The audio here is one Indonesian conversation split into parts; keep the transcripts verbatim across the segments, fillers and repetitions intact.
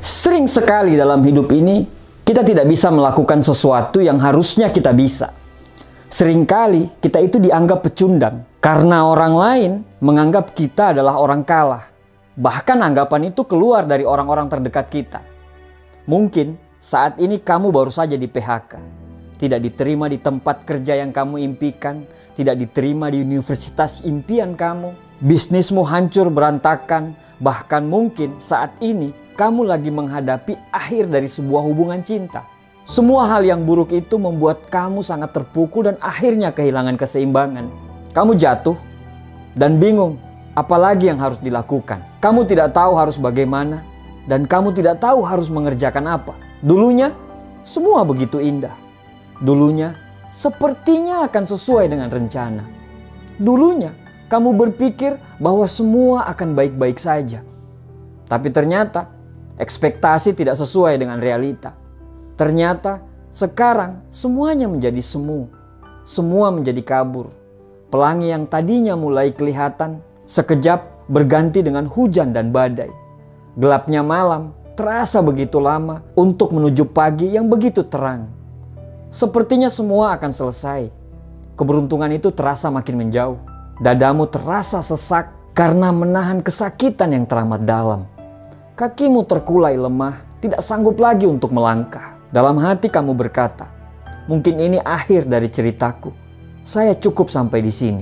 Sering sekali dalam hidup ini, kita tidak bisa melakukan sesuatu yang harusnya kita bisa. Seringkali kita itu dianggap pecundang, karena orang lain menganggap kita adalah orang kalah. Bahkan anggapan itu keluar dari orang-orang terdekat kita. Mungkin saat ini kamu baru saja di P H K. Tidak diterima di tempat kerja yang kamu impikan. Tidak diterima di universitas impian kamu. Bisnismu hancur berantakan. Bahkan mungkin saat ini kamu lagi menghadapi akhir dari sebuah hubungan cinta. Semua hal yang buruk itu membuat kamu sangat terpukul dan akhirnya kehilangan keseimbangan. Kamu jatuh dan bingung apalagi yang harus dilakukan. Kamu tidak tahu harus bagaimana dan kamu tidak tahu harus mengerjakan apa. Dulunya semua begitu indah. Dulunya sepertinya akan sesuai dengan rencana. Dulunya kamu berpikir bahwa semua akan baik-baik saja. Tapi ternyata ekspektasi tidak sesuai dengan realita. Ternyata sekarang semuanya menjadi semu. Semua menjadi kabur. Pelangi yang tadinya mulai kelihatan sekejap berganti dengan hujan dan badai. Gelapnya malam terasa begitu lama untuk menuju pagi yang begitu terang. Sepertinya semua akan selesai. Keberuntungan itu terasa makin menjauh. Dadamu terasa sesak karena menahan kesakitan yang teramat dalam. Kakimu terkulai lemah, tidak sanggup lagi untuk melangkah. Dalam hati kamu berkata, mungkin ini akhir dari ceritaku. Saya cukup sampai di sini.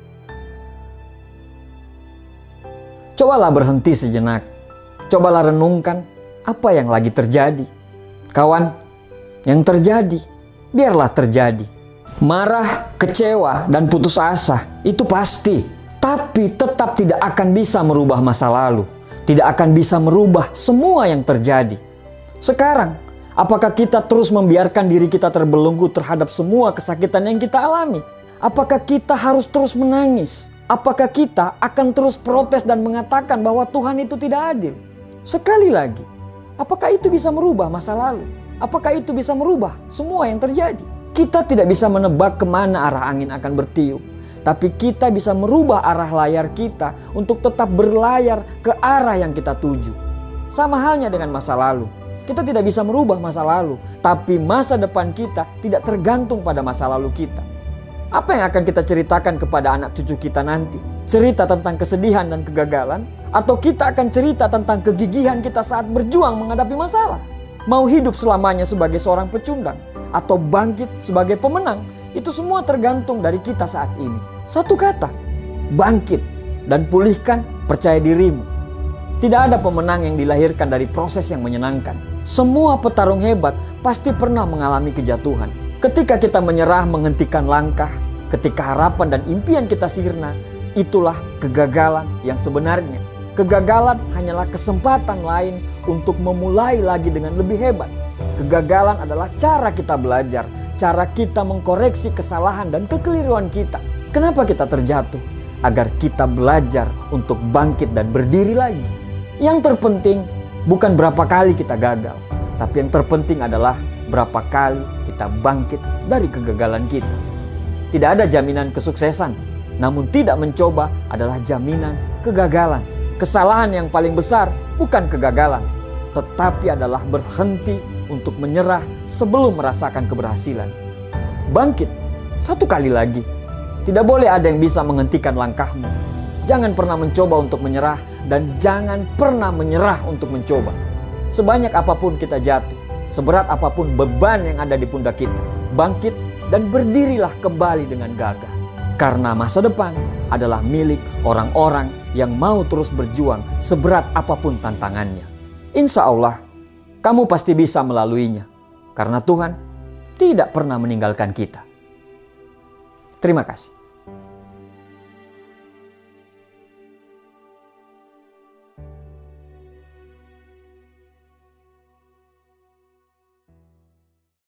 Cobalah berhenti sejenak. Cobalah renungkan apa yang lagi terjadi. Kawan, yang terjadi, biarlah terjadi. Marah, kecewa, dan putus asa, itu pasti. Tapi tetap tidak akan bisa merubah masa lalu. Tidak akan bisa merubah semua yang terjadi. Sekarang, apakah kita terus membiarkan diri kita terbelenggu terhadap semua kesakitan yang kita alami? Apakah kita harus terus menangis? Apakah kita akan terus protes dan mengatakan bahwa Tuhan itu tidak adil? Sekali lagi, apakah itu bisa merubah masa lalu? Apakah itu bisa merubah semua yang terjadi? Kita tidak bisa menebak kemana arah angin akan bertiup. Tapi kita bisa merubah arah layar kita untuk tetap berlayar ke arah yang kita tuju. Sama halnya dengan masa lalu. Kita tidak bisa merubah masa lalu. Tapi masa depan kita tidak tergantung pada masa lalu kita. Apa yang akan kita ceritakan kepada anak cucu kita nanti? Cerita tentang kesedihan dan kegagalan? Atau kita akan cerita tentang kegigihan kita saat berjuang menghadapi masalah? Mau hidup selamanya sebagai seorang pecundang? Atau bangkit sebagai pemenang? Itu semua tergantung dari kita saat ini. Satu kata, bangkit dan pulihkan percaya dirimu. Tidak ada pemenang yang dilahirkan dari proses yang menyenangkan. Semua petarung hebat pasti pernah mengalami kejatuhan. Ketika kita menyerah menghentikan langkah, ketika harapan dan impian kita sirna, itulah kegagalan yang sebenarnya. Kegagalan hanyalah kesempatan lain untuk memulai lagi dengan lebih hebat. Kegagalan adalah cara kita belajar, cara kita mengkoreksi kesalahan dan kekeliruan kita. Kenapa kita terjatuh? Agar kita belajar untuk bangkit dan berdiri lagi. Yang terpenting bukan berapa kali kita gagal, tapi yang terpenting adalah berapa kali kita bangkit dari kegagalan kita. Tidak ada jaminan kesuksesan, namun tidak mencoba adalah jaminan kegagalan. Kesalahan yang paling besar bukan kegagalan, tetapi adalah berhenti untuk menyerah sebelum merasakan keberhasilan. Bangkit satu kali lagi. Tidak boleh ada yang bisa menghentikan langkahmu. Jangan pernah mencoba untuk menyerah dan jangan pernah menyerah untuk mencoba. Sebanyak apapun kita jatuh, seberat apapun beban yang ada di pundak kita, bangkit dan berdirilah kembali dengan gagah. Karena masa depan adalah milik orang-orang yang mau terus berjuang seberat apapun tantangannya. Insya Allah, kamu pasti bisa melaluinya. Karena Tuhan tidak pernah meninggalkan kita. Terima kasih.